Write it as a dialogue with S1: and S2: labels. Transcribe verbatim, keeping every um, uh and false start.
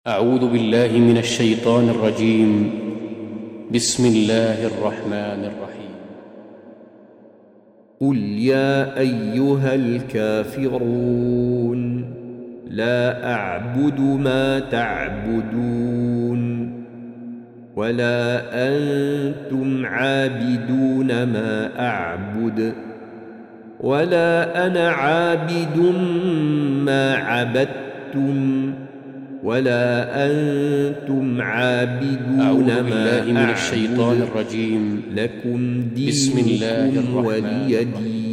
S1: أعوذ بالله من الشيطان الرجيم. بسم الله الرحمن الرحيم.
S2: قل يا أيها الكافرون لا أعبد ما تعبدون ولا أنتم عابدون ما أعبد ولا أنا عابد ما عبدتم ولا أنتم عابدون ما
S1: من الشيطان
S2: أعبد
S1: الرجيم.
S2: لكم
S1: بسم الله
S2: دينكم
S1: الرحمن
S2: ولي
S1: الرحيم.
S2: دين.